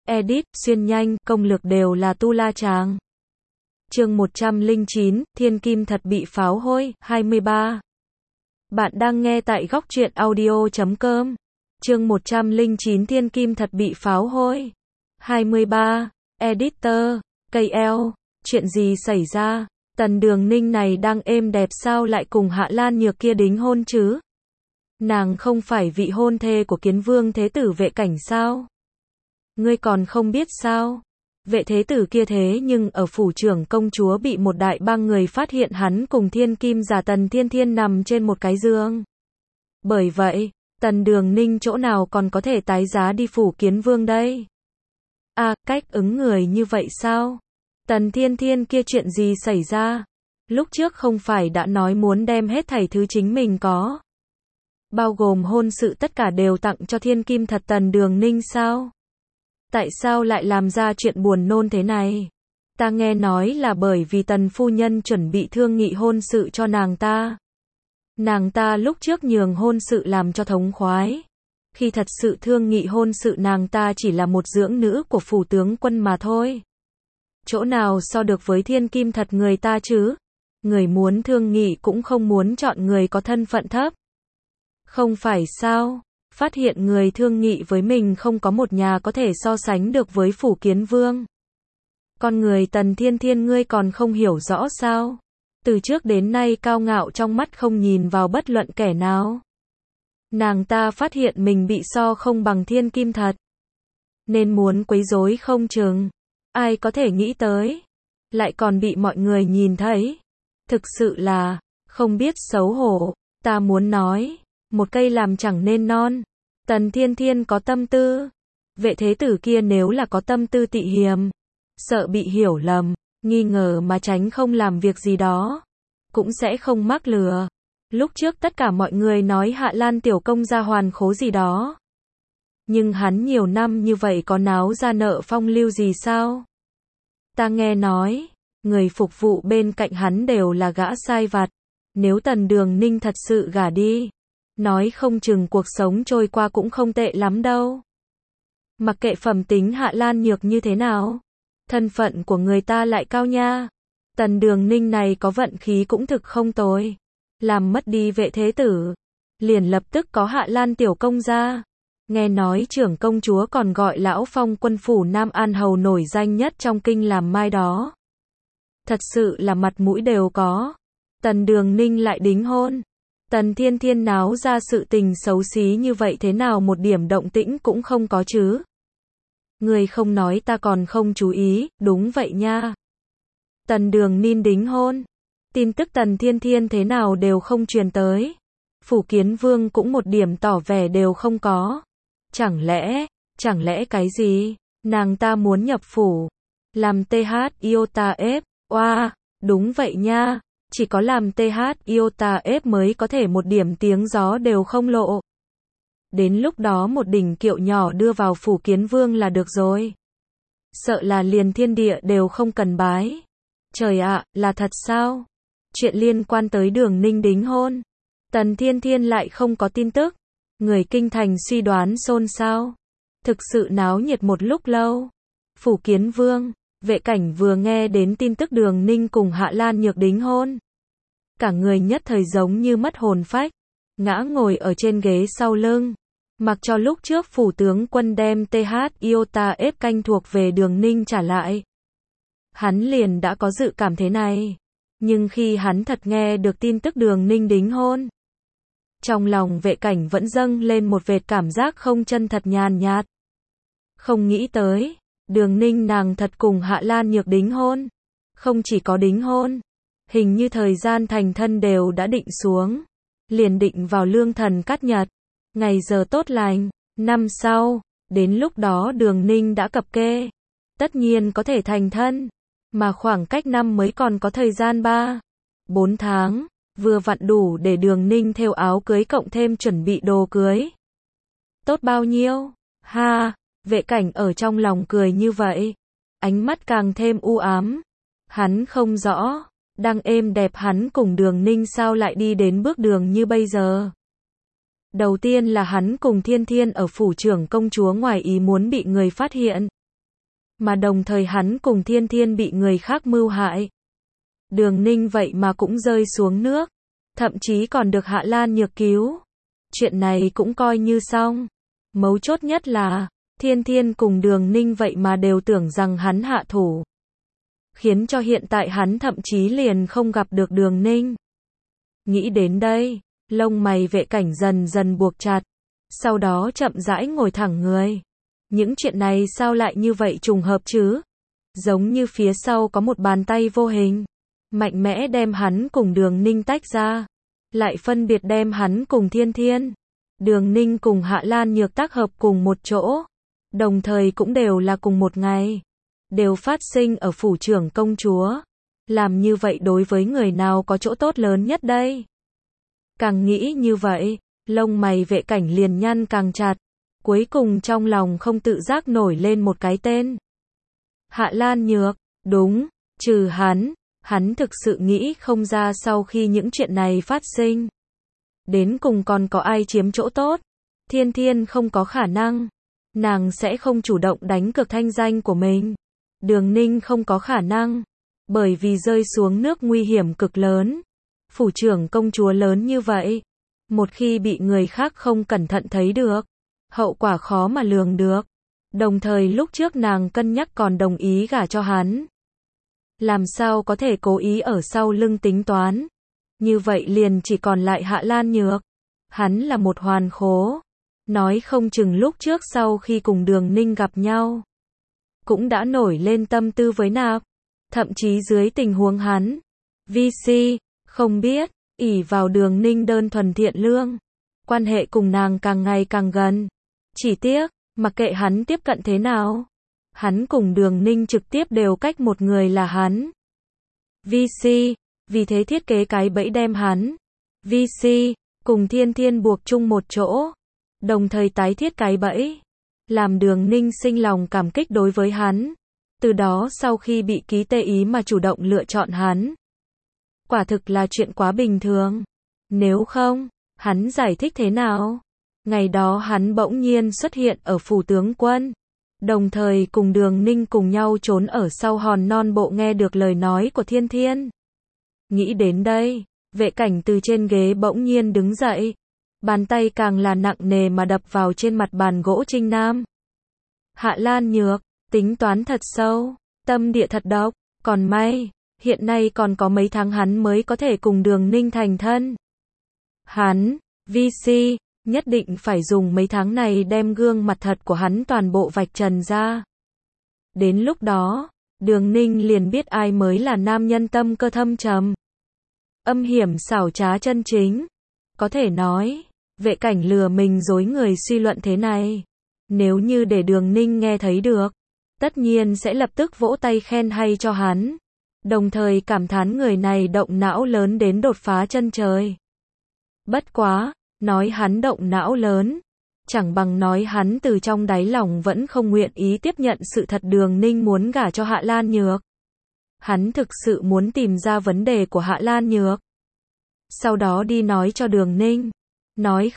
edit, xuyên nhanh, công lược đều là tu la chàng. Chương 109, Thiên Kim thật bị pháo hôi, 23. Bạn đang nghe tại góc truyện audio.com. Chương 109 Thiên Kim thật bị pháo hôi. 23. Editor, KL, chuyện gì xảy ra? Tần Đường Ninh này đang êm đẹp sao lại cùng Hạ Lan Nhược kia đính hôn chứ? Nàng không phải vị hôn thê của Kiến Vương Thế Tử Vệ Cảnh sao? Ngươi còn không biết sao? Vệ thế tử kia thế nhưng ở phủ trưởng công chúa bị một đại bang người phát hiện hắn cùng thiên kim giả Tần Thiên Thiên nằm trên một cái giường. Bởi vậy, Tần Đường Ninh chỗ nào còn có thể tái giá đi phủ Kiến Vương đây? Cách ứng người như vậy sao? Tần Thiên Thiên kia chuyện gì xảy ra? Lúc trước không phải đã nói muốn đem hết thảy thứ chính mình có, bao gồm hôn sự tất cả đều tặng cho thiên kim thật Tần Đường Ninh sao? Tại sao lại làm ra chuyện buồn nôn thế này? Ta nghe nói là bởi vì Tần phu nhân chuẩn bị thương nghị hôn sự cho nàng ta. Nàng ta lúc trước nhường hôn sự làm cho thống khoái. Khi thật sự thương nghị hôn sự nàng ta chỉ là một dưỡng nữ của phủ tướng quân mà thôi. Chỗ nào so được với thiên kim thật người ta chứ? Người muốn thương nghị cũng không muốn chọn người có thân phận thấp. Không phải sao? Phát hiện người thương nghị với mình không có một nhà có thể so sánh được với phủ Kiến Vương. Con người Tần Thiên Thiên ngươi còn không hiểu rõ sao? Từ trước đến nay cao ngạo trong mắt không nhìn vào bất luận kẻ nào. Nàng ta phát hiện mình bị so không bằng thiên kim thật, nên muốn quấy rối không chừng. Ai có thể nghĩ tới, lại còn bị mọi người nhìn thấy. Thực sự là không biết xấu hổ. Ta muốn nói, một cây làm chẳng nên non. Tần Thiên Thiên có tâm tư. Vệ thế tử kia nếu là có tâm tư tị hiềm, sợ bị hiểu lầm, nghi ngờ mà tránh không làm việc gì đó, cũng sẽ không mắc lừa. Lúc trước tất cả mọi người nói Hạ Lan tiểu công gia hoàn khố gì đó. Nhưng hắn nhiều năm như vậy có náo ra nợ phong lưu gì sao? Ta nghe nói, người phục vụ bên cạnh hắn đều là gã sai vặt. Nếu Tần Đường Ninh thật sự gả đi, nói không chừng cuộc sống trôi qua cũng không tệ lắm đâu. Mặc kệ phẩm tính Hạ Lan Nhược như thế nào, thân phận của người ta lại cao nha. Tần Đường Ninh này có vận khí cũng thực không tồi. Làm mất đi vệ thế tử, liền lập tức có Hạ Lan tiểu công gia. Nghe nói trưởng công chúa còn gọi lão phong quân phủ Nam An hầu nổi danh nhất trong kinh làm mai đó. Thật sự là mặt mũi đều có. Tần Đường Ninh lại đính hôn. Tần Thiên Thiên náo ra sự tình xấu xí như vậy thế nào một điểm động tĩnh cũng không có chứ? Người không nói ta còn không chú ý, đúng vậy nha. Tần Đường Ninh đính hôn. Tin tức Tần Thiên Thiên thế nào đều không truyền tới. Phủ Kiến Vương cũng một điểm tỏ vẻ đều không có. Chẳng lẽ cái gì? Nàng ta muốn nhập phủ, làm TH Iota F, đúng vậy nha. Chỉ có làm TH Iota F mới có thể một điểm tiếng gió đều không lộ. Đến lúc đó một đỉnh kiệu nhỏ đưa vào phủ Kiến Vương là được rồi. Sợ là liền thiên địa đều không cần bái. Trời ạ, là thật sao? Chuyện liên quan tới Đường Ninh đính hôn, Tần Thiên Thiên lại không có tin tức. Người kinh thành suy đoán xôn xao. Thực sự náo nhiệt một lúc lâu. Phủ Kiến Vương, Vệ Cảnh vừa nghe đến tin tức Đường Ninh cùng Hạ Lan Nhược đính hôn, cả người nhất thời giống như mất hồn phách, ngã ngồi ở trên ghế sau lưng. Mặc cho lúc trước phủ tướng quân đem TH Iota F canh thuộc về Đường Ninh trả lại, hắn liền đã có dự cảm thế này. Nhưng khi hắn thật nghe được tin tức Đường Ninh đính hôn, trong lòng Vệ Cảnh vẫn dâng lên một vệt cảm giác không chân thật nhàn nhạt. Không nghĩ tới, Đường Ninh nàng thật cùng Hạ Lan Nhược đính hôn. Không chỉ có đính hôn, hình như thời gian thành thân đều đã định xuống. Liền định vào lương thần cát nhật, ngày giờ tốt lành, năm sau, đến lúc đó Đường Ninh đã cập kê, tất nhiên có thể thành thân. Mà khoảng cách năm mới còn có thời gian 3-4 tháng, vừa vặn đủ để Đường Ninh thêu áo cưới cộng thêm chuẩn bị đồ cưới. Tốt bao nhiêu? Vệ Cảnh ở trong lòng cười như vậy, ánh mắt càng thêm u ám. Hắn không rõ, đang êm đẹp hắn cùng Đường Ninh sao lại đi đến bước đường như bây giờ. Đầu tiên là hắn cùng Thiên Thiên ở phủ trưởng công chúa ngoài ý muốn bị người phát hiện. mà đồng thời hắn cùng Thiên Thiên bị người khác mưu hại. Đường Ninh vậy mà cũng rơi xuống nước, thậm chí còn được Hạ Lan Nhược cứu. Chuyện này cũng coi như xong. Mấu chốt nhất là, Thiên Thiên cùng Đường Ninh vậy mà đều tưởng rằng hắn hạ thủ. Khiến cho hiện tại hắn thậm chí liền không gặp được Đường Ninh. Nghĩ đến đây, lông mày Vệ Cảnh dần dần buộc chặt, sau đó chậm rãi ngồi thẳng người. Những chuyện này sao lại như vậy trùng hợp chứ? Giống như phía sau có một bàn tay vô hình, mạnh mẽ đem hắn cùng Đường Ninh tách ra, lại phân biệt đem hắn cùng Thiên Thiên, Đường Ninh cùng Hạ Lan Nhược tác hợp cùng một chỗ, đồng thời cũng đều là cùng một ngày, đều phát sinh ở phủ trưởng công chúa. Làm như vậy đối với người nào có chỗ tốt lớn nhất đây? Càng nghĩ như vậy, lông mày Vệ Cảnh liền nhăn càng chặt, cuối cùng trong lòng không tự giác nổi lên một cái tên. Hạ Lan Nhược, đúng, trừ hắn thực sự nghĩ không ra sau khi những chuyện này phát sinh, đến cùng còn có ai chiếm chỗ tốt. Thiên Thiên không có khả năng, nàng sẽ không chủ động đánh cược thanh danh của mình. Đường Ninh không có khả năng, bởi vì rơi xuống nước nguy hiểm cực lớn. Phủ trưởng công chúa lớn như vậy, một khi bị người khác không cẩn thận thấy được, hậu quả khó mà lường được. Đồng thời lúc trước nàng cân nhắc còn đồng ý gả cho hắn, làm sao có thể cố ý ở sau lưng tính toán. Như vậy liền chỉ còn lại Hạ Lan Nhược. Hắn là một hoàn khố, nói không chừng lúc trước sau khi cùng Đường Ninh gặp nhau, cũng đã nổi lên tâm tư với nàng. Thậm chí dưới tình huống hắn, VC, không biết, ỷ vào Đường Ninh đơn thuần thiện lương, quan hệ cùng nàng càng ngày càng gần. Chỉ tiếc, mặc kệ hắn tiếp cận thế nào, hắn cùng Đường Ninh trực tiếp đều cách một người là hắn. VC, vì thế thiết kế cái bẫy đem hắn, VC, cùng Thiên Thiên buộc chung một chỗ, đồng thời tái thiết cái bẫy, làm Đường Ninh sinh lòng cảm kích đối với hắn. Từ đó sau khi bị ký tê ý mà chủ động lựa chọn hắn. Quả thực là chuyện quá bình thường. Nếu không, hắn giải thích thế nào? Ngày đó hắn bỗng nhiên xuất hiện ở phủ tướng quân, đồng thời cùng Đường Ninh cùng nhau trốn ở sau hòn non bộ nghe được lời nói của Thiên Thiên. Nghĩ đến đây, Vệ Cảnh từ trên ghế bỗng nhiên đứng dậy, bàn tay càng là nặng nề mà đập vào trên mặt bàn gỗ trinh nam. Hạ Lan Nhược, tính toán thật sâu, tâm địa thật độc, còn may, hiện nay còn có mấy tháng hắn mới có thể cùng Đường Ninh thành thân. Hắn, VC, nhất định phải dùng mấy tháng này đem gương mặt thật của hắn toàn bộ vạch trần ra. Đến lúc đó, Đường Ninh liền biết ai mới là nam nhân tâm cơ thâm trầm, âm hiểm xảo trá chân chính. Có thể nói, Vệ Cảnh lừa mình dối người suy luận thế này, nếu như để Đường Ninh nghe thấy được, tất nhiên sẽ lập tức vỗ tay khen hay cho hắn, đồng thời cảm thán người này động não lớn đến đột phá chân trời. Bất quá, nói hắn động não lớn, chẳng bằng nói hắn từ trong đáy lòng vẫn không nguyện ý tiếp nhận sự thật Đường Ninh muốn gả cho Hạ Lan Nhược. Hắn thực sự muốn tìm ra vấn đề của Hạ Lan Nhược, sau đó đi nói cho Đường Ninh. Nói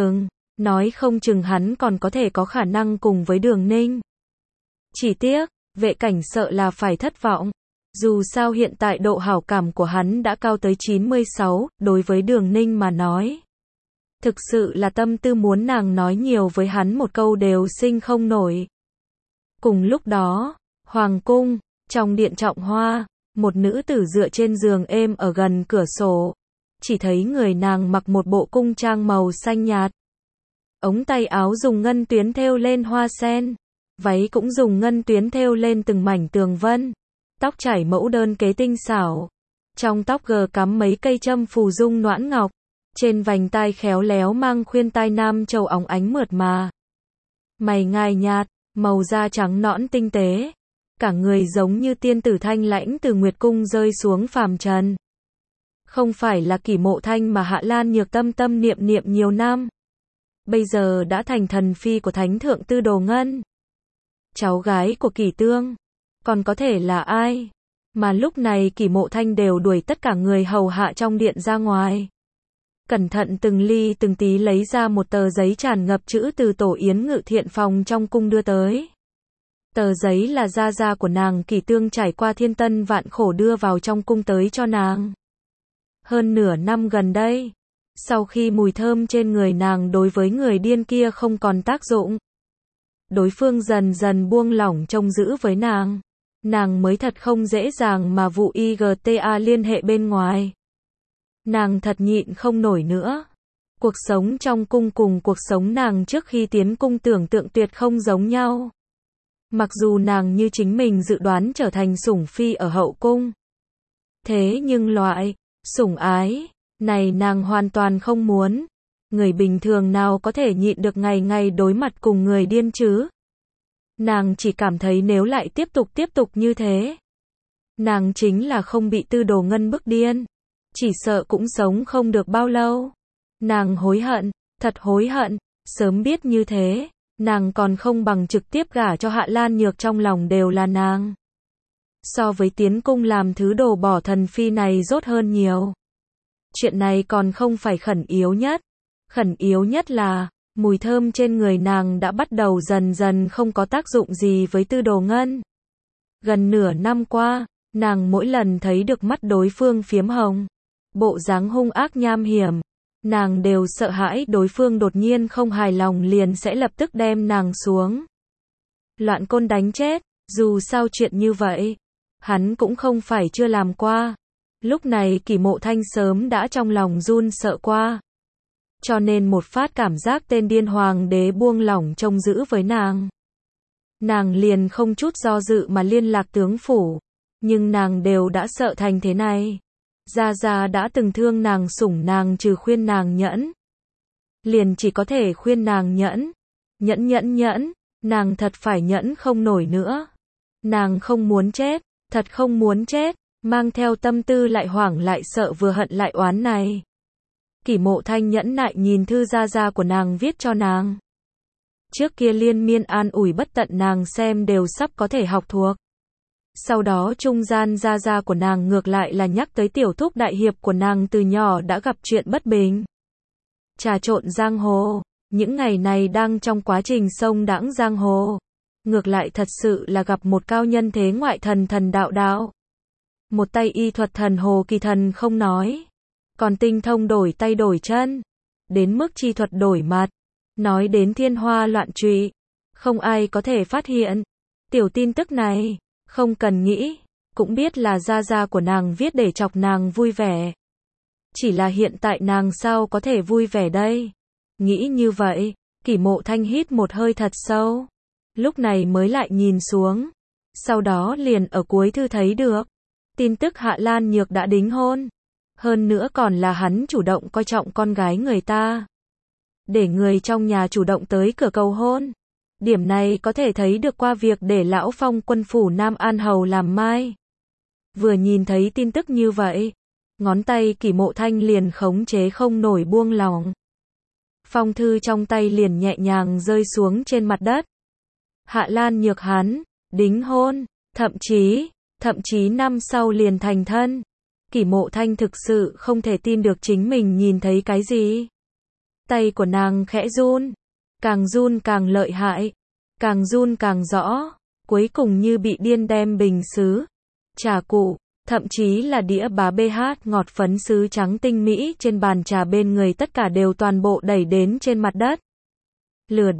không chừng hắn còn có thể có khả năng cùng với Đường Ninh. Chỉ tiếc, Vệ Cảnh sợ là phải thất vọng. Dù sao hiện tại độ hảo cảm của hắn đã cao tới 96, đối với Đường Ninh mà nói. Thực sự là tâm tư muốn nàng nói nhiều với hắn một câu đều sinh không nổi. Cùng lúc đó, Hoàng cung, trong điện trọng hoa, một nữ tử dựa trên giường êm ở gần cửa sổ. Chỉ thấy người nàng mặc một bộ cung trang màu xanh nhạt. Ống tay áo dùng ngân tuyến thêu lên hoa sen. Váy cũng dùng ngân tuyến thêu lên từng mảnh tường vân. Tóc chải mẫu đơn kế tinh xảo. Trong tóc gờ cắm mấy cây châm phù dung noãn ngọc. Trên vành tai khéo léo mang khuyên tai nam châu óng ánh mượt mà. Mày ngài nhạt, màu da trắng nõn tinh tế. Cả người giống như tiên tử thanh lãnh từ nguyệt cung rơi xuống phàm trần. Không phải là Kỷ Mộ Thanh mà Hạ Lan Nhược tâm tâm niệm niệm nhiều năm. Bây giờ đã thành thần phi của Thánh Thượng Tư Đồ Ngân. Cháu gái của Kỷ Tương. Còn có thể là ai? Mà lúc này Kỷ Mộ Thanh đều đuổi tất cả người hầu hạ trong điện ra ngoài. Cẩn thận từng ly từng tí lấy ra một tờ giấy tràn ngập chữ từ tổ yến ngự thiện phòng trong cung đưa tới. Tờ giấy là gia gia của nàng Kỷ Tương trải qua thiên tân vạn khổ đưa vào trong cung tới cho nàng. Hơn nửa năm gần đây, sau khi mùi thơm trên người nàng đối với người điên kia không còn tác dụng, đối phương dần dần buông lỏng trông giữ với nàng mới thật không dễ dàng mà vụ IGTA liên hệ bên ngoài. Nàng thật nhịn không nổi nữa. Cuộc sống trong cung cùng cuộc sống nàng trước khi tiến cung tưởng tượng tuyệt không giống nhau. Mặc dù nàng như chính mình dự đoán trở thành sủng phi ở hậu cung, thế nhưng loại sủng ái này nàng hoàn toàn không muốn. Người bình thường nào có thể nhịn được ngày ngày đối mặt cùng người điên chứ? Nàng chỉ cảm thấy nếu lại tiếp tục như thế, nàng chính là không bị Tư Đồ Ngân bức điên, chỉ sợ cũng sống không được bao lâu. Nàng hối hận, thật hối hận, sớm biết như thế, nàng còn không bằng trực tiếp gả cho Hạ Lan Nhược, trong lòng đều là nàng. So với tiến cung làm thứ đồ bỏ thần phi này rốt hơn nhiều. Chuyện này còn không phải khẩn yếu nhất là mùi thơm trên người nàng đã bắt đầu dần dần không có tác dụng gì với Tư Đồ Ngân. Gần nửa năm qua, nàng mỗi lần thấy được mắt đối phương phiếm hồng, bộ dáng hung ác nham hiểm, nàng đều sợ hãi đối phương đột nhiên không hài lòng liền sẽ lập tức đem nàng xuống loạn côn đánh chết. Dù sao chuyện như vậy, hắn cũng không phải chưa làm qua. Lúc này Kỷ Mộ Thanh sớm đã trong lòng run sợ qua. Cho nên một phát cảm giác tên điên hoàng đế buông lỏng trông giữ với nàng liền không chút do dự mà liên lạc tướng phủ. Nhưng nàng đều đã sợ thành thế này. Gia Gia đã từng thương nàng sủng nàng, trừ khuyên nàng nhẫn, liền chỉ có thể khuyên nàng nhẫn, nàng thật phải nhẫn không nổi nữa. Nàng không muốn chết, thật không muốn chết, mang theo tâm tư lại hoảng lại sợ vừa hận lại oán này. Kỷ Mộ Thanh nhẫn nại nhìn thư Gia Gia của nàng viết cho nàng. Trước kia liên miên an ủi bất tận nàng xem đều sắp có thể học thuộc. Sau đó trung gian Gia Gia của nàng ngược lại là nhắc tới tiểu thúc đại hiệp của nàng từ nhỏ đã gặp chuyện bất bình. Trà trộn giang hồ, những ngày này đang trong quá trình sông đãng giang hồ. Ngược lại thật sự là gặp một cao nhân thế ngoại thần đạo. Một tay y thuật thần hồ kỳ thần không nói, còn tinh thông đổi tay đổi chân, đến mức chi thuật đổi mặt, nói đến thiên hoa loạn trụy, không ai có thể phát hiện. Tiểu tin tức này, không cần nghĩ, cũng biết là Gia Gia của nàng viết để chọc nàng vui vẻ. Chỉ là hiện tại nàng sao có thể vui vẻ đây? Nghĩ như vậy, Kỷ Mộ Thanh hít một hơi thật sâu. Lúc này mới lại nhìn xuống. Sau đó liền ở cuối thư thấy được tin tức Hạ Lan Nhược đã đính hôn. Hơn nữa còn là hắn chủ động coi trọng con gái người ta, để người trong nhà chủ động tới cửa cầu hôn. Điểm này có thể thấy được qua việc để lão phong quân phủ Nam An Hầu làm mai. Vừa nhìn thấy tin tức như vậy, ngón tay Kỷ Mộ Thanh liền khống chế không nổi buông lỏng. Phong thư trong tay liền nhẹ nhàng rơi xuống trên mặt đất. Hạ Lan Nhược hắn đính hôn, thậm chí năm sau liền thành thân. Kỷ Mộ Thanh thực sự không thể tin được chính mình nhìn thấy cái gì. Tay của nàng khẽ run càng lợi hại, càng run càng rõ, cuối cùng như bị điên đem bình sứ, trà cụ, thậm chí là đĩa bá BH ngọt phấn sứ trắng tinh mỹ trên bàn trà bên người tất cả đều toàn bộ đẩy đến trên mặt đất. Lừa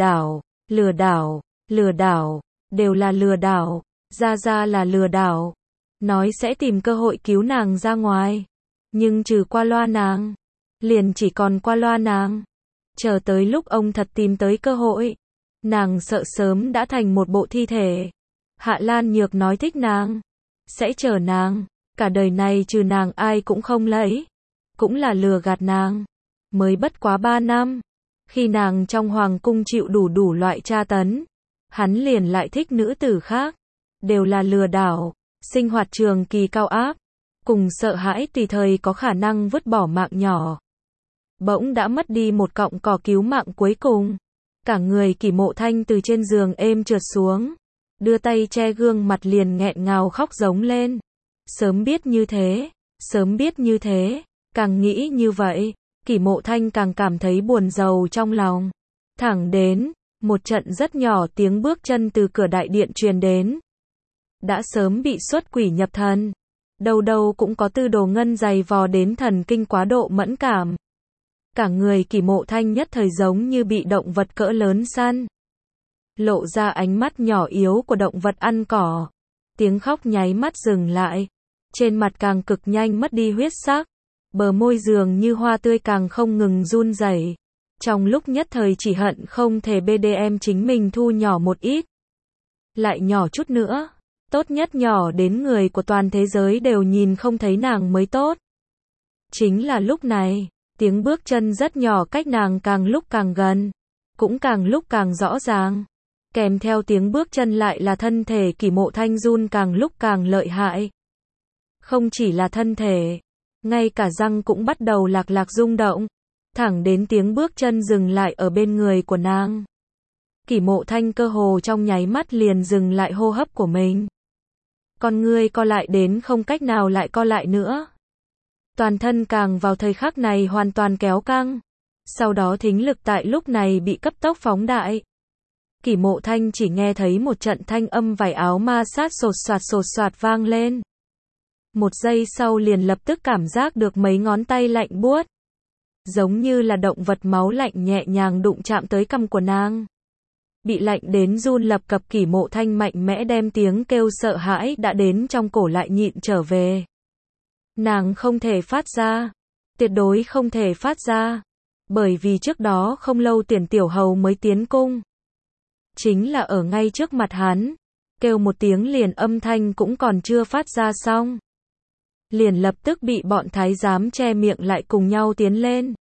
đảo, đều là lừa đảo, Gia Gia là lừa đảo, nói sẽ tìm cơ hội cứu nàng ra ngoài, nhưng trừ qua loa nàng, liền chỉ còn qua loa nàng. Chờ tới lúc ông thật tìm tới cơ hội, nàng sợ sớm đã thành một bộ thi thể. Hạ Lan Nhược nói thích nàng, sẽ chờ nàng, cả đời này trừ nàng ai cũng không lấy, cũng là lừa gạt nàng. Mới bất quá 3 năm, khi nàng trong hoàng cung chịu đủ loại tra tấn, hắn liền lại thích nữ tử khác, đều là lừa đảo, sinh hoạt trường kỳ cao áp, cùng sợ hãi tùy thời có khả năng vứt bỏ mạng nhỏ. Bỗng đã mất đi một cọng cỏ cứu mạng cuối cùng. Cả người Kỷ Mộ Thanh từ trên giường êm trượt xuống, đưa tay che gương mặt liền nghẹn ngào khóc giống lên. Sớm biết như thế, càng nghĩ như vậy, Kỷ Mộ Thanh càng cảm thấy buồn rầu trong lòng. Thẳng đến, Một trận rất nhỏ tiếng bước chân từ cửa đại điện truyền đến. Đã sớm bị xuất quỷ nhập thần. Đâu đâu cũng có Tư Đồ Ngân giày vò đến thần kinh quá độ mẫn cảm. Cả người Kỷ Mộ Thanh nhất thời giống như bị động vật cỡ lớn săn. Lộ ra ánh mắt nhỏ yếu của động vật ăn cỏ. Tiếng khóc nháy mắt dừng lại. Trên mặt càng cực nhanh mất đi huyết sắc. Bờ môi dường như hoa tươi càng không ngừng run rẩy. Trong lúc nhất thời chỉ hận không thể BDM chính mình thu nhỏ một ít. Lại nhỏ chút nữa. Tốt nhất nhỏ đến người của toàn thế giới đều nhìn không thấy nàng mới tốt. Chính là lúc này, tiếng bước chân rất nhỏ cách nàng càng lúc càng gần. Cũng càng lúc càng rõ ràng. Kèm theo tiếng bước chân lại là thân thể Kỷ Mộ Thanh run càng lúc càng lợi hại. Không chỉ là thân thể, ngay cả răng cũng bắt đầu lạc lạc rung động. Thẳng đến tiếng bước chân dừng lại ở bên người của nàng. Kỷ Mộ Thanh cơ hồ trong nháy mắt liền dừng lại hô hấp của mình. Con ngươi co lại đến không cách nào lại co lại nữa. Toàn thân càng vào thời khắc này hoàn toàn kéo căng. Sau đó thính lực tại lúc này bị cấp tốc phóng đại. Kỷ Mộ Thanh chỉ nghe thấy một trận thanh âm vải áo ma sát sột soạt vang lên. Một giây sau liền lập tức cảm giác được mấy ngón tay lạnh buốt. Giống như là động vật máu lạnh nhẹ nhàng đụng chạm tới cằm của nàng. Bị lạnh đến run lập cập Kỷ Mộ Thanh mạnh mẽ đem tiếng kêu sợ hãi đã đến trong cổ lại nhịn trở về. Nàng không thể phát ra. Tuyệt đối không thể phát ra. Bởi vì trước đó không lâu Tiền Tiểu Hầu mới tiến cung. Chính là ở ngay trước mặt hắn. Kêu một tiếng liền âm thanh cũng còn chưa phát ra xong. Liền lập tức bị bọn thái giám che miệng lại cùng nhau tiến lên.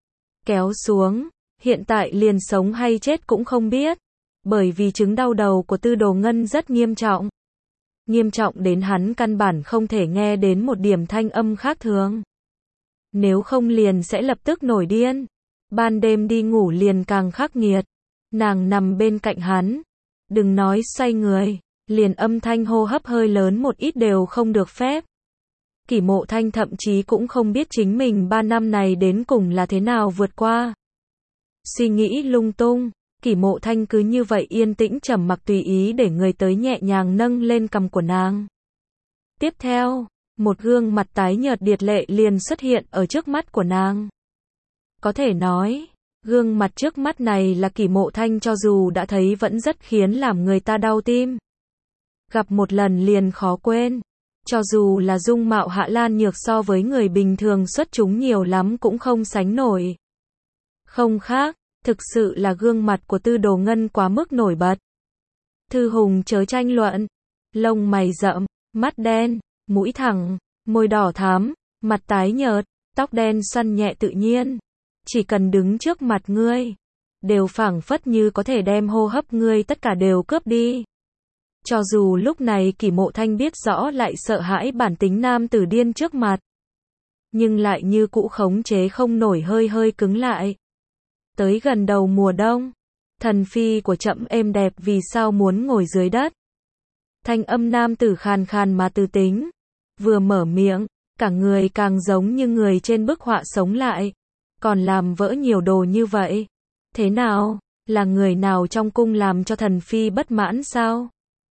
Kéo xuống. Hiện tại liền sống hay chết cũng không biết. Bởi vì chứng đau đầu của Tư Đồ Ngân rất nghiêm trọng. Nghiêm trọng đến hắn căn bản không thể nghe đến một điểm thanh âm khác thường. Nếu không liền sẽ lập tức nổi điên. Ban đêm đi ngủ liền càng khắc nghiệt. Nàng nằm bên cạnh hắn. Đừng nói xoay người. Liền âm thanh hô hấp hơi lớn một ít đều không được phép. Kỷ Mộ Thanh thậm chí cũng không biết chính mình 3 năm này đến cùng là thế nào vượt qua. Suy nghĩ lung tung. Kỷ Mộ Thanh cứ như vậy yên tĩnh trầm mặc tùy ý để người tới nhẹ nhàng nâng lên cằm của nàng. Tiếp theo, một gương mặt tái nhợt điệt lệ liền xuất hiện ở trước mắt của nàng. Có thể nói, gương mặt trước mắt này là Kỷ Mộ Thanh cho dù đã thấy vẫn rất khiến làm người ta đau tim. Gặp một lần liền khó quên. Cho dù là dung mạo Hạ Lan Nhược so với người bình thường xuất chúng nhiều lắm cũng không sánh nổi. Không khác. Thực sự là gương mặt của Tư Đồ Ngân quá mức nổi bật. Thư Hùng chớ tranh luận. Lông mày rậm, mắt đen, mũi thẳng, môi đỏ thắm, mặt tái nhợt, tóc đen xoăn nhẹ tự nhiên. Chỉ cần đứng trước mặt ngươi, đều phảng phất như có thể đem hô hấp ngươi tất cả đều cướp đi. Cho dù lúc này Kỷ Mộ Thanh biết rõ lại sợ hãi bản tính nam tử điên trước mặt. Nhưng lại như cũ khống chế không nổi hơi hơi cứng lại. Tới gần đầu mùa đông, thần phi của trẫm êm đẹp vì sao muốn ngồi dưới đất. Thanh âm nam tử khàn khàn mà từ tính. Vừa mở miệng, cả người càng giống như người trên bức họa sống lại. Còn làm vỡ nhiều đồ như vậy. Thế nào, là người nào trong cung làm cho thần phi bất mãn sao?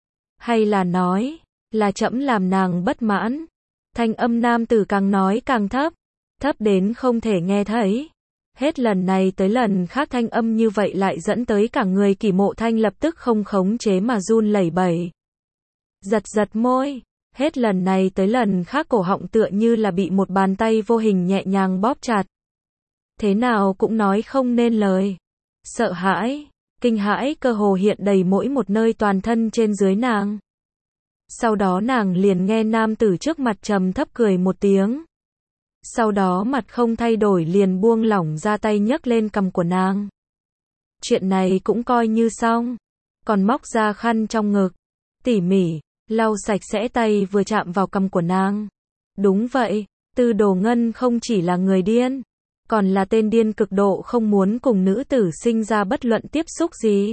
Hay là nói, là trẫm làm nàng bất mãn? Thanh âm nam tử càng nói càng thấp. Thấp đến không thể nghe thấy. Hết lần này tới lần khác thanh âm như vậy lại dẫn tới cả người Kỷ Mộ Thanh lập tức không khống chế mà run lẩy bẩy. Giật môi. Hết lần này tới lần khác cổ họng tựa như là bị một bàn tay vô hình nhẹ nhàng bóp chặt. Thế nào cũng nói không nên lời. Sợ hãi, kinh hãi cơ hồ hiện đầy mỗi một nơi toàn thân trên dưới nàng. Sau đó nàng liền nghe nam tử trước mặt trầm thấp cười một tiếng. Sau đó mặt không thay đổi liền buông lỏng ra tay nhấc lên cằm của nàng. Chuyện này cũng coi như xong. Còn móc ra khăn trong ngực. Tỉ mỉ, lau sạch sẽ tay vừa chạm vào cằm của nàng. Đúng vậy, Tư Đồ Ngân không chỉ là người điên. Còn là tên điên cực độ không muốn cùng nữ tử sinh ra bất luận tiếp xúc gì.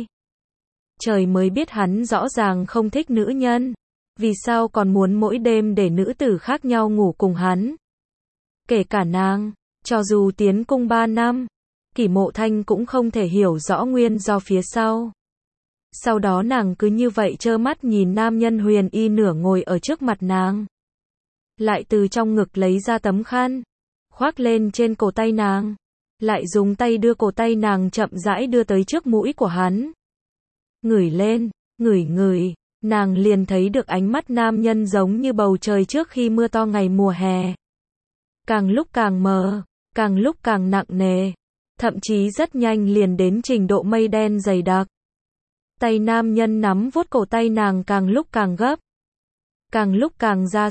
Trời mới biết hắn rõ ràng không thích nữ nhân. Vì sao còn muốn mỗi đêm để nữ tử khác nhau ngủ cùng hắn. Kể cả nàng, cho dù tiến cung 3 năm, Kỷ Mộ Thanh cũng không thể hiểu rõ nguyên do phía sau. Sau đó nàng cứ như vậy trơ mắt nhìn nam nhân huyền y nửa ngồi ở trước mặt nàng. Lại từ trong ngực lấy ra tấm khăn, khoác lên trên cổ tay nàng. Lại dùng tay đưa cổ tay nàng chậm rãi đưa tới trước mũi của hắn. Ngửi lên, ngửi, nàng liền thấy được ánh mắt nam nhân giống như bầu trời trước khi mưa to ngày mùa hè. Càng lúc càng mờ, càng lúc càng nặng nề, thậm chí rất nhanh liền đến trình độ mây đen dày đặc. Tay nam nhân nắm vuốt cổ tay nàng càng lúc càng gấp, càng lúc càng ra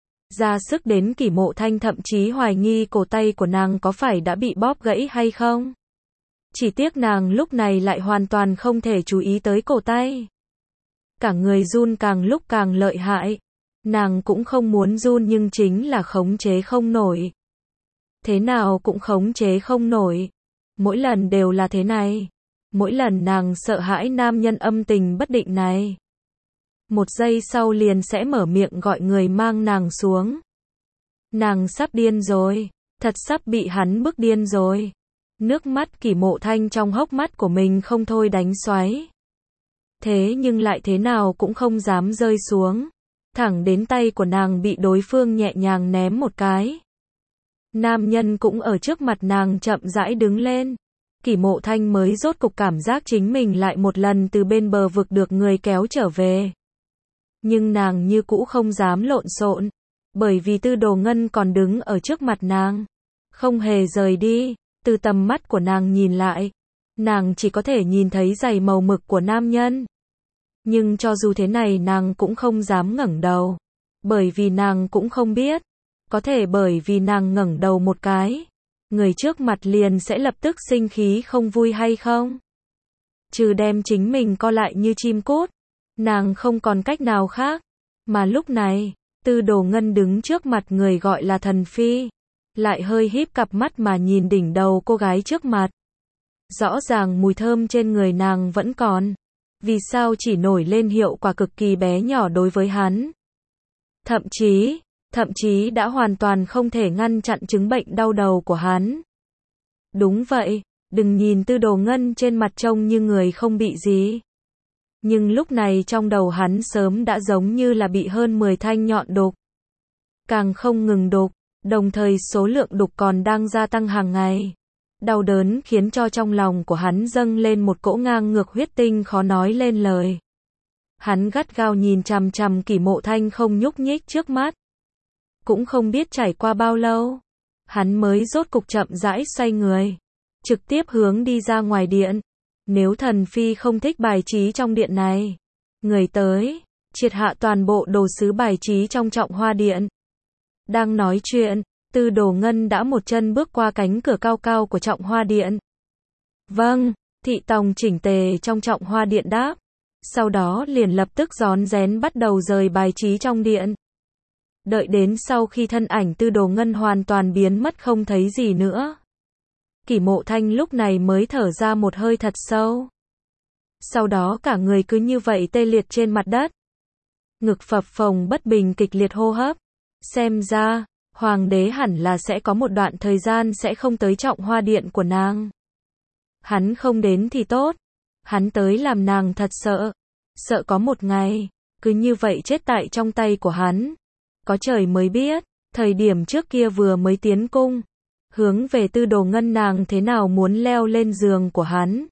sức đến Kỷ Mộ Thanh thậm chí hoài nghi cổ tay của nàng có phải đã bị bóp gãy hay không. Chỉ tiếc nàng lúc này lại hoàn toàn không thể chú ý tới cổ tay. Cả người run càng lúc càng lợi hại. Nàng cũng không muốn run nhưng chính là khống chế không nổi. Thế nào cũng khống chế không nổi. Mỗi lần đều là thế này. Mỗi lần nàng sợ hãi nam nhân âm tình bất định này. Một giây sau liền sẽ mở miệng gọi người mang nàng xuống. Nàng sắp điên rồi. Thật sắp bị hắn bức điên rồi. Nước mắt Kỷ Mộ Thanh trong hốc mắt của mình không thôi đánh xoáy. Thế nhưng lại thế nào cũng không dám rơi xuống. Thẳng đến tay của nàng bị đối phương nhẹ nhàng ném một cái. Nam nhân cũng ở trước mặt nàng chậm rãi đứng lên. Kỷ Mộ Thanh mới rốt cục cảm giác chính mình lại một lần từ bên bờ vực được người kéo trở về. Nhưng nàng như cũ không dám lộn xộn. Bởi vì Tư Đồ Ngân còn đứng ở trước mặt nàng. Không hề rời đi. Từ tầm mắt của nàng nhìn lại. Nàng chỉ có thể nhìn thấy giày màu mực của nam nhân. Nhưng cho dù thế này nàng cũng không dám ngẩng đầu. Bởi vì nàng cũng không biết. Có thể bởi vì nàng ngẩng đầu một cái. Người trước mặt liền sẽ lập tức sinh khí không vui hay không? Trừ đem chính mình co lại như chim cút. Nàng không còn cách nào khác. Mà lúc này, Tư Đồ Ngân đứng trước mặt người gọi là Thần Phi. Lại hơi híp cặp mắt mà nhìn đỉnh đầu cô gái trước mặt. Rõ ràng mùi thơm trên người nàng vẫn còn. Vì sao chỉ nổi lên hiệu quả cực kỳ bé nhỏ đối với hắn? Thậm chí đã hoàn toàn không thể ngăn chặn chứng bệnh đau đầu của hắn. Đúng vậy, đừng nhìn Tư Đồ Ngân trên mặt trông như người không bị gì. Nhưng lúc này trong đầu hắn sớm đã giống như là bị hơn 10 thanh nhọn đục. Càng không ngừng đục, đồng thời số lượng đục còn đang gia tăng hàng ngày. Đau đớn khiến cho trong lòng của hắn dâng lên một cỗ ngang ngược huyết tinh khó nói lên lời. Hắn gắt gao nhìn chằm chằm Kỷ Mộ Thanh không nhúc nhích trước mắt. Cũng không biết trải qua bao lâu, hắn mới rốt cục chậm rãi xoay người, trực tiếp hướng đi ra ngoài điện. Nếu Thần Phi không thích bài trí trong điện này, người tới, triệt hạ toàn bộ đồ sứ bài trí trong Trọng Hoa Điện. Đang nói chuyện, Tư Đồ Ngân đã một chân bước qua cánh cửa cao cao của Trọng Hoa Điện. Vâng, thị tòng chỉnh tề trong Trọng Hoa Điện đáp. Sau đó liền lập tức rón rén bắt đầu rời bài trí trong điện. Đợi đến sau khi thân ảnh Tư Đồ Ngân hoàn toàn biến mất không thấy gì nữa. Kỷ Mộ Thanh lúc này mới thở ra một hơi thật sâu. Sau đó cả người cứ như vậy tê liệt trên mặt đất. Ngực phập phồng bất bình kịch liệt hô hấp. Xem ra, Hoàng đế hẳn là sẽ có một đoạn thời gian sẽ không tới Trọng Hoa Điện của nàng. Hắn không đến thì tốt. Hắn tới làm nàng thật sợ. Sợ có một ngày, cứ như vậy chết tại trong tay của hắn. Có trời mới biết, thời điểm trước kia vừa mới tiến cung, hướng về Tư Đồ Ngân nàng thế nào muốn leo lên giường của hắn.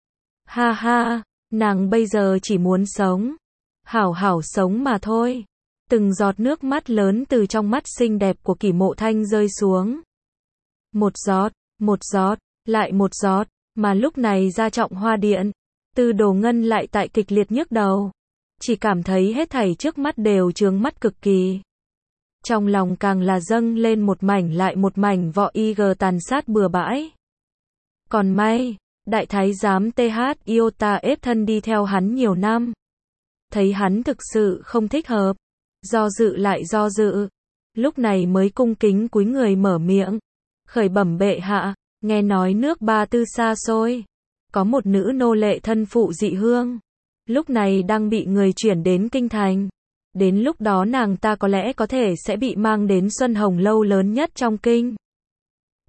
Ha ha, nàng bây giờ chỉ muốn sống. Hảo hảo sống mà thôi. Từng giọt nước mắt lớn từ trong mắt xinh đẹp của Kỷ Mộ Thanh rơi xuống. Một giọt, lại một giọt, mà lúc này ra Trọng Hoa Điện, Tư Đồ Ngân lại tại kịch liệt nhức đầu. Chỉ cảm thấy hết thảy trước mắt đều chướng mắt cực kỳ. Trong lòng càng là dâng lên một mảnh lại một mảnh vọ IG tàn sát bừa bãi. Còn may, đại thái giám TH Iota ép thân đi theo hắn nhiều năm. Thấy hắn thực sự không thích hợp. Do dự lại do dự. Lúc này mới cung kính cúi người mở miệng. Khởi bẩm bệ hạ, nghe nói nước Ba Tư xa xôi. Có một nữ nô lệ thân phụ dị hương. Lúc này đang bị người chuyển đến kinh thành. Đến lúc đó nàng ta có lẽ có thể sẽ bị mang đến Xuân Hồng lâu lớn nhất trong kinh.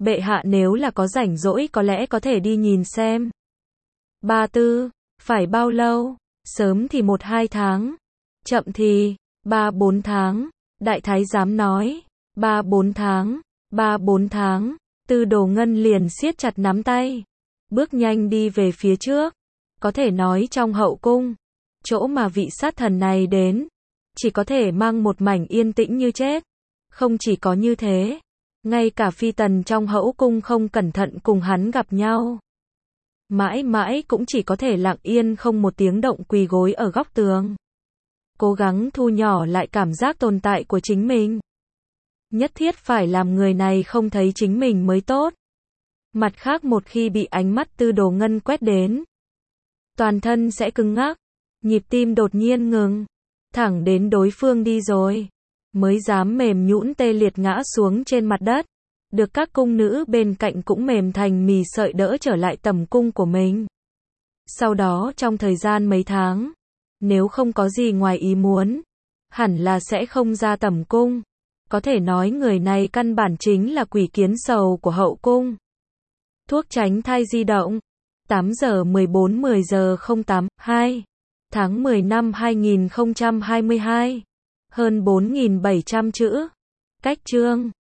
Bệ hạ nếu là có rảnh rỗi có lẽ có thể đi nhìn xem. 34. Phải bao lâu? Sớm thì 1-2 tháng. Chậm thì 3-4 tháng. Đại thái giám nói. 3-4 tháng. 3-4 tháng. Tư Đồ Ngân liền siết chặt nắm tay. Bước nhanh đi về phía trước. Có thể nói trong hậu cung, chỗ mà vị sát thần này đến, chỉ có thể mang một mảnh yên tĩnh như chết. Không chỉ có như thế, ngay cả phi tần trong hậu cung không cẩn thận cùng hắn gặp nhau, mãi mãi cũng chỉ có thể lặng yên không một tiếng động quỳ gối ở góc tường. Cố gắng thu nhỏ lại cảm giác tồn tại của chính mình. Nhất thiết phải làm người này không thấy chính mình mới tốt. Mặt khác một khi bị ánh mắt Tư Đồ Ngân quét đến, toàn thân sẽ cứng ngắc, nhịp tim đột nhiên ngừng, thẳng đến đối phương đi rồi, mới dám mềm nhũn tê liệt ngã xuống trên mặt đất. Được các cung nữ bên cạnh cũng mềm thành mì sợi đỡ trở lại tầm cung của mình. Sau đó trong thời gian mấy tháng, nếu không có gì ngoài ý muốn, hẳn là sẽ không ra tầm cung. Có thể nói người này căn bản chính là quỷ kiến sầu của hậu cung. Thuốc tránh thai di động. 8 giờ 14 10 giờ 08 2 tháng 10 năm 2022. Hơn 4.700 chữ. Cách chương